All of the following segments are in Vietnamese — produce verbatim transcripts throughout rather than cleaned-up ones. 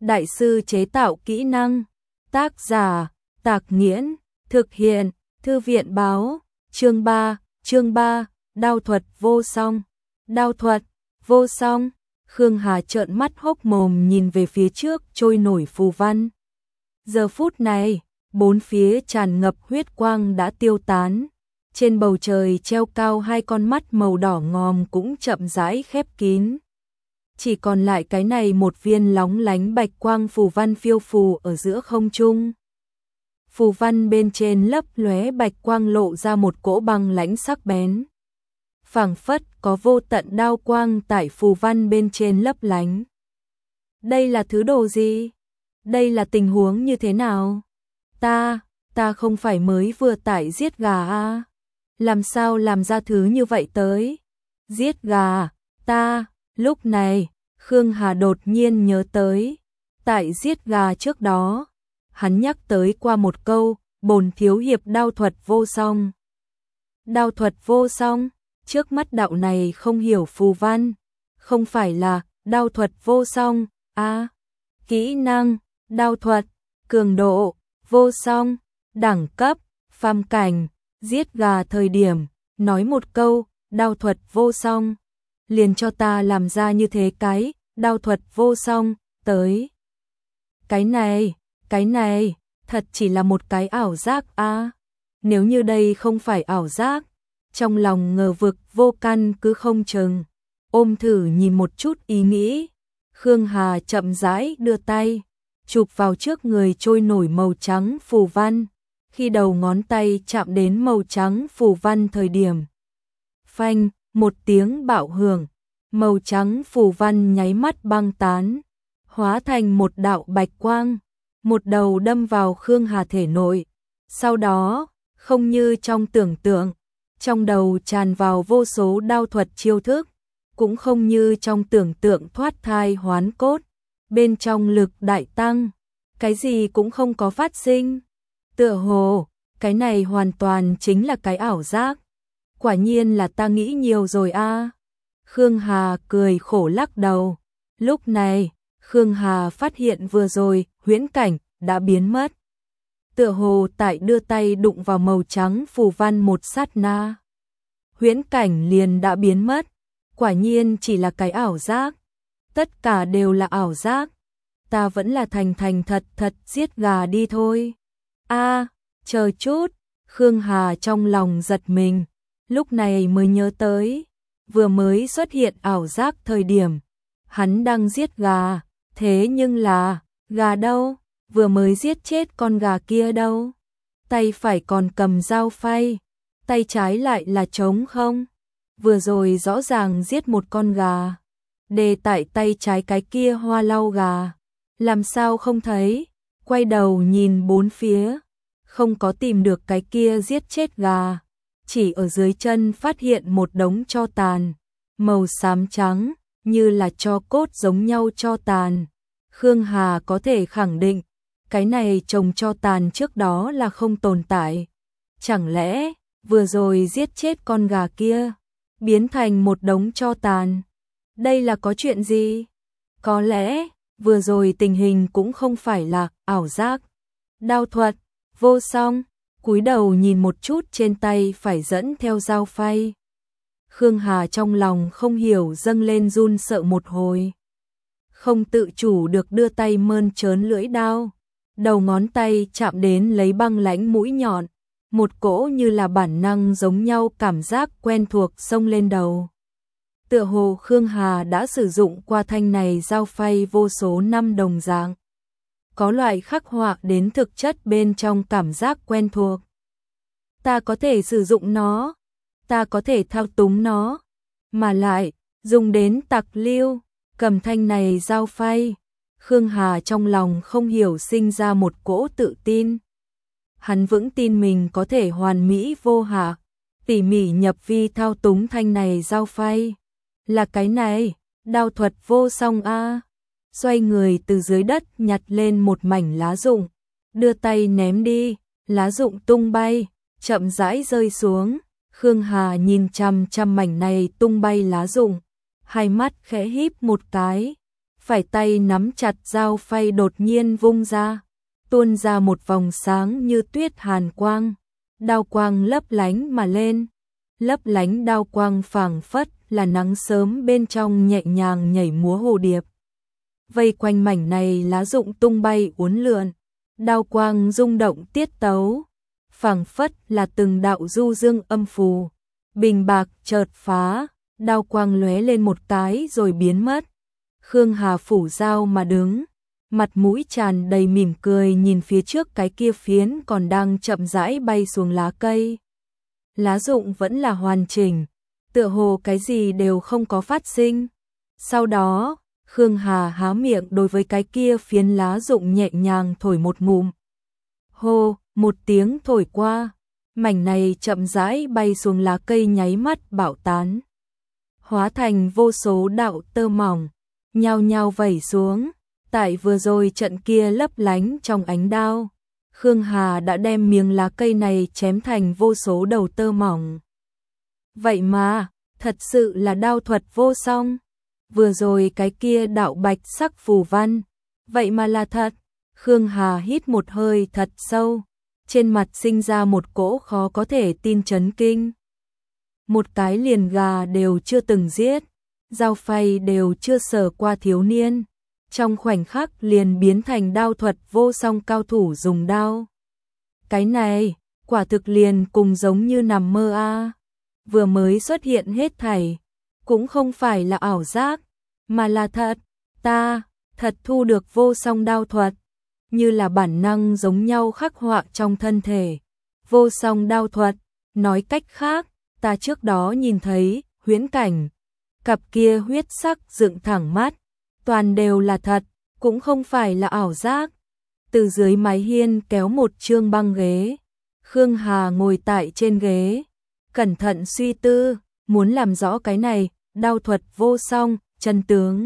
đại sư chế tạo kỹ năng. Tác giả, Tạc Nghiễn, thực hiện, Thư viện báo, chương ba, chương ba, đao thuật vô song. Đao thuật, vô song, Khương Hà trợn mắt hốc mồm nhìn về phía trước trôi nổi phù văn. Giờ phút này, bốn phía tràn ngập huyết quang đã tiêu tán. Trên bầu trời treo cao hai con mắt màu đỏ ngòm cũng chậm rãi khép kín. Chỉ còn lại cái này một viên lóng lánh bạch quang phù văn phiêu phù ở giữa không trung. Phù văn bên trên lấp lóe bạch quang lộ ra một cỗ băng lãnh sắc bén. Phảng phất có vô tận đao quang tại phù văn bên trên lấp lánh. Đây là thứ đồ gì? Đây là tình huống như thế nào? Ta, ta không phải mới vừa tải giết gà à? Làm sao làm ra thứ như vậy tới? Giết gà, ta, lúc này, Khương Hà đột nhiên nhớ tới. Tại giết gà trước đó, hắn nhắc tới qua một câu, bổn thiếu hiệp đao thuật vô song. Đao thuật vô song, trước mắt đạo này không hiểu phù văn, không phải là đao thuật vô song, a kỹ năng, đao thuật, cường độ, vô song, đẳng cấp, phàm cảnh, giết gà thời điểm, nói một câu, đao thuật vô song, liền cho ta làm ra như thế cái, đao thuật vô song, tới. Cái này, cái này, thật chỉ là một cái ảo giác a. Nếu như đây không phải ảo giác, trong lòng ngờ vực vô căn cứ không chừng, ôm thử nhìn một chút ý nghĩ. Khương Hà chậm rãi đưa tay, chụp vào trước người trôi nổi màu trắng phù văn. Khi đầu ngón tay chạm đến màu trắng phù văn thời điểm, phanh, một tiếng bạo hưởng, màu trắng phù văn nháy mắt băng tán, hóa thành một đạo bạch quang, một đầu đâm vào Khương Hà thể nội. Sau đó, không như trong tưởng tượng, trong đầu tràn vào vô số đao thuật chiêu thức, cũng không như trong tưởng tượng thoát thai hoán cốt, bên trong lực đại tăng, cái gì cũng không có phát sinh. Tựa hồ, cái này hoàn toàn chính là cái ảo giác. Quả nhiên là ta nghĩ nhiều rồi a. Khương Hà cười khổ lắc đầu. Lúc này, Khương Hà phát hiện vừa rồi huyễn cảnh đã biến mất. Tựa hồ tại đưa tay đụng vào màu trắng phù văn một sát na, huyễn cảnh liền đã biến mất. Quả nhiên chỉ là cái ảo giác. Tất cả đều là ảo giác. Ta vẫn là thành thành thật thật giết gà đi thôi. A, à, chờ chút, Khương Hà trong lòng giật mình, lúc này mới nhớ tới, vừa mới xuất hiện ảo giác thời điểm, hắn đang giết gà, thế nhưng là, gà đâu, vừa mới giết chết con gà kia đâu, tay phải còn cầm dao phay, tay trái lại là trống không, vừa rồi rõ ràng giết một con gà, để tại tay trái cái kia hoa lau gà, làm sao không thấy, quay đầu nhìn bốn phía, không có tìm được cái kia giết chết gà, chỉ ở dưới chân phát hiện một đống tro tàn, màu xám trắng, như là tro cốt giống nhau tro tàn. Khương Hà có thể khẳng định, cái này trồng tro tàn trước đó là không tồn tại. Chẳng lẽ, vừa rồi giết chết con gà kia, biến thành một đống tro tàn? Đây là có chuyện gì? Có lẽ, vừa rồi tình hình cũng không phải là ảo giác. Đao thuật, vô song, cúi đầu nhìn một chút trên tay phải dẫn theo dao phay. Khương Hà trong lòng không hiểu dâng lên run sợ một hồi. Không tự chủ được đưa tay mơn trớn lưỡi đao. Đầu ngón tay chạm đến lấy băng lãnh mũi nhọn. Một cỗ như là bản năng giống nhau cảm giác quen thuộc xông lên đầu. Tựa hồ Khương Hà đã sử dụng qua thanh này dao phay vô số năm đồng dạng. Có loại khắc họa đến thực chất bên trong cảm giác quen thuộc. Ta có thể sử dụng nó, ta có thể thao túng nó, mà lại, dùng đến tặc lưu, cầm thanh này dao phay. Khương Hà trong lòng không hiểu sinh ra một cỗ tự tin. Hắn vững tin mình có thể hoàn mỹ vô hạ, tỉ mỉ nhập vi thao túng thanh này dao phay. Là cái này, đao thuật vô song a. Xoay người từ dưới đất nhặt lên một mảnh lá rụng, đưa tay ném đi, lá rụng tung bay, chậm rãi rơi xuống. Khương Hà nhìn chằm chằm mảnh này tung bay lá rụng, hai mắt khẽ híp một cái, phải tay nắm chặt dao phay đột nhiên vung ra, tuôn ra một vòng sáng như tuyết hàn quang, đao quang lấp lánh mà lên, lấp lánh đao quang phảng phất là nắng sớm bên trong nhẹ nhàng nhảy múa hồ điệp. Vây quanh mảnh này lá rụng tung bay uốn lượn, đao quang rung động tiết tấu, phảng phất là từng đạo du dương âm phù, bình bạc chợt phá, đao quang lóe lên một cái rồi biến mất. Khương Hà phủ dao mà đứng, mặt mũi tràn đầy mỉm cười nhìn phía trước cái kia phiến còn đang chậm rãi bay xuống lá cây. Lá rụng vẫn là hoàn chỉnh, tựa hồ cái gì đều không có phát sinh. Sau đó, Khương Hà há miệng đối với cái kia phiến lá rụng nhẹ nhàng thổi một ngụm. Hô, một tiếng thổi qua, mảnh này chậm rãi bay xuống lá cây nháy mắt bạo tán, hóa thành vô số đạo tơ mỏng, nhao nhao vẩy xuống. Tại vừa rồi trận kia lấp lánh trong ánh đao, Khương Hà đã đem miếng lá cây này chém thành vô số đầu tơ mỏng. Vậy mà, thật sự là đao thuật vô song. Vừa rồi cái kia đạo bạch sắc phù văn, vậy mà là thật. Khương Hà hít một hơi thật sâu, trên mặt sinh ra một cỗ khó có thể tin chấn kinh. Một cái liền gà đều chưa từng giết, dao phay đều chưa sờ qua thiếu niên, trong khoảnh khắc liền biến thành đao thuật vô song cao thủ dùng đao. Cái này, quả thực liền cùng giống như nằm mơ a. Vừa mới xuất hiện hết thảy, cũng không phải là ảo giác, mà là thật. Ta, thật thu được vô song đao thuật, như là bản năng giống nhau khắc họa trong thân thể. Vô song đao thuật, nói cách khác, ta trước đó nhìn thấy, huyễn cảnh, cặp kia huyết sắc dựng thẳng mắt, toàn đều là thật, cũng không phải là ảo giác. Từ dưới mái hiên kéo một chương băng ghế, Khương Hà ngồi tại trên ghế, cẩn thận suy tư, muốn làm rõ cái này, đao thuật vô song, chân tướng.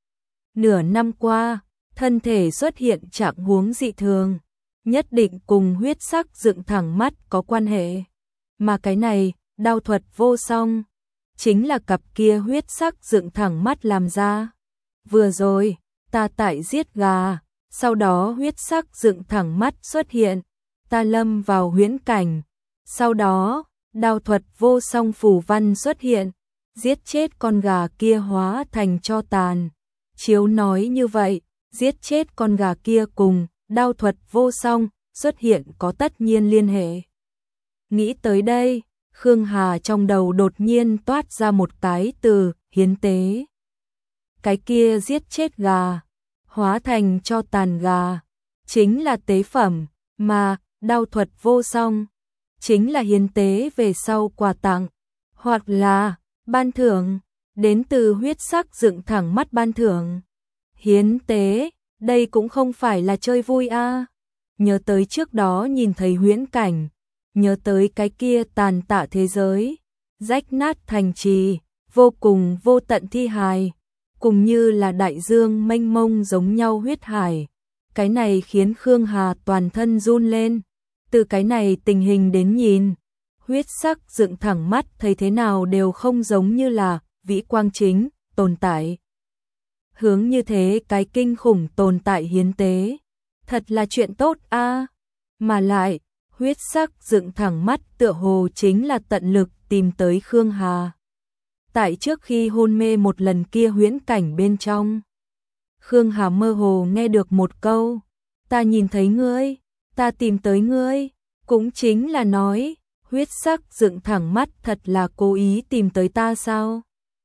Nửa năm qua, thân thể xuất hiện trạng huống dị thường, nhất định cùng huyết sắc dựng thẳng mắt có quan hệ. Mà cái này, đao thuật vô song, chính là cặp kia huyết sắc dựng thẳng mắt làm ra. Vừa rồi, ta tại giết gà, sau đó huyết sắc dựng thẳng mắt xuất hiện, ta lâm vào huyễn cảnh. Sau đó, đao thuật vô song phù văn xuất hiện, giết chết con gà kia hóa thành tro tàn. Chiếu nói như vậy, giết chết con gà kia cùng đao thuật vô song xuất hiện có tất nhiên liên hệ. Nghĩ tới đây, Khương Hà trong đầu đột nhiên toát ra một cái từ, hiến tế. Cái kia giết chết gà, hóa thành cho tàn gà, chính là tế phẩm, mà đao thuật vô song, chính là hiến tế về sau quà tặng, hoặc là ban thưởng, đến từ huyết sắc dựng thẳng mắt ban thưởng. Hiến tế, đây cũng không phải là chơi vui a. À. Nhớ tới trước đó nhìn thấy huyễn cảnh, nhớ tới cái kia tàn tạ thế giới, rách nát thành trì, vô cùng vô tận thi hài, cùng như là đại dương mênh mông giống nhau huyết hải. Cái này khiến Khương Hà toàn thân run lên. Từ cái này tình hình đến nhìn, huyết sắc dựng thẳng mắt thấy thế nào đều không giống như là vĩ quang chính tồn tại. Hướng như thế cái kinh khủng tồn tại hiến tế, thật là chuyện tốt a. À. Mà lại, huyết sắc dựng thẳng mắt tựa hồ chính là tận lực tìm tới Khương Hà. Tại trước khi hôn mê một lần kia huyễn cảnh bên trong, Khương Hà mơ hồ nghe được một câu, ta nhìn thấy ngươi, ta tìm tới ngươi, cũng chính là nói, huyết sắc dựng thẳng mắt thật là cố ý tìm tới ta sao?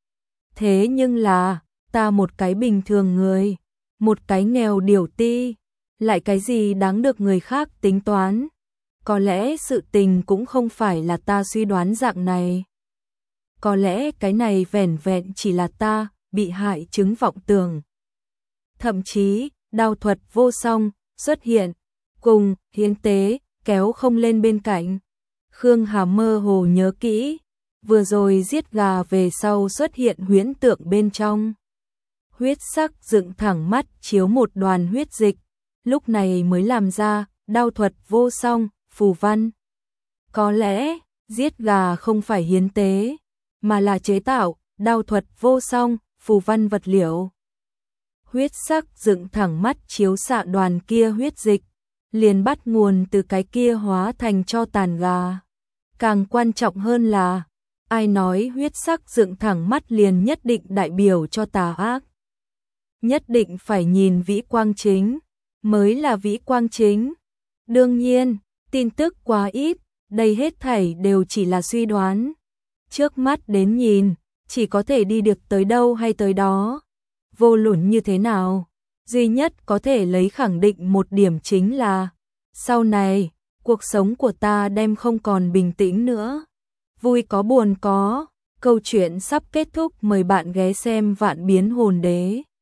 Thế nhưng là, ta một cái bình thường người, một cái nghèo điểu ti, lại cái gì đáng được người khác tính toán? Có lẽ sự tình cũng không phải là ta suy đoán dạng này. Có lẽ cái này vẻn vẹn chỉ là ta bị hại chứng vọng tưởng. Thậm chí, đao thuật vô song xuất hiện, cùng hiến tế kéo không lên bên cạnh. Khương Hà mơ hồ nhớ kỹ, vừa rồi giết gà về sau xuất hiện huyễn tượng bên trong. Huyết sắc dựng thẳng mắt chiếu một đoàn huyết dịch, lúc này mới làm ra đao thuật vô song, phù văn. Có lẽ, giết gà không phải hiến tế, mà là chế tạo đao thuật vô song, phù văn vật liệu. huyết sắc dựng thẳng mắt chiếu xạ đoàn kia huyết dịch, liền bắt nguồn từ cái kia hóa thành cho tàn gà. Càng quan trọng hơn là, ai nói huyết sắc dựng thẳng mắt liền nhất định đại biểu cho tà ác. Nhất định phải nhìn vĩ quang chính, mới là vĩ quang chính. Đương nhiên, tin tức quá ít, đây hết thảy đều chỉ là suy đoán. Trước mắt đến nhìn, chỉ có thể đi được tới đâu hay tới đó. Vô luận như thế nào, duy nhất có thể lấy khẳng định một điểm chính là, sau này, cuộc sống của ta đem không còn bình tĩnh nữa. Vui có buồn có, câu chuyện sắp kết thúc, mời bạn ghé xem Vạn Biến Hồn Đế.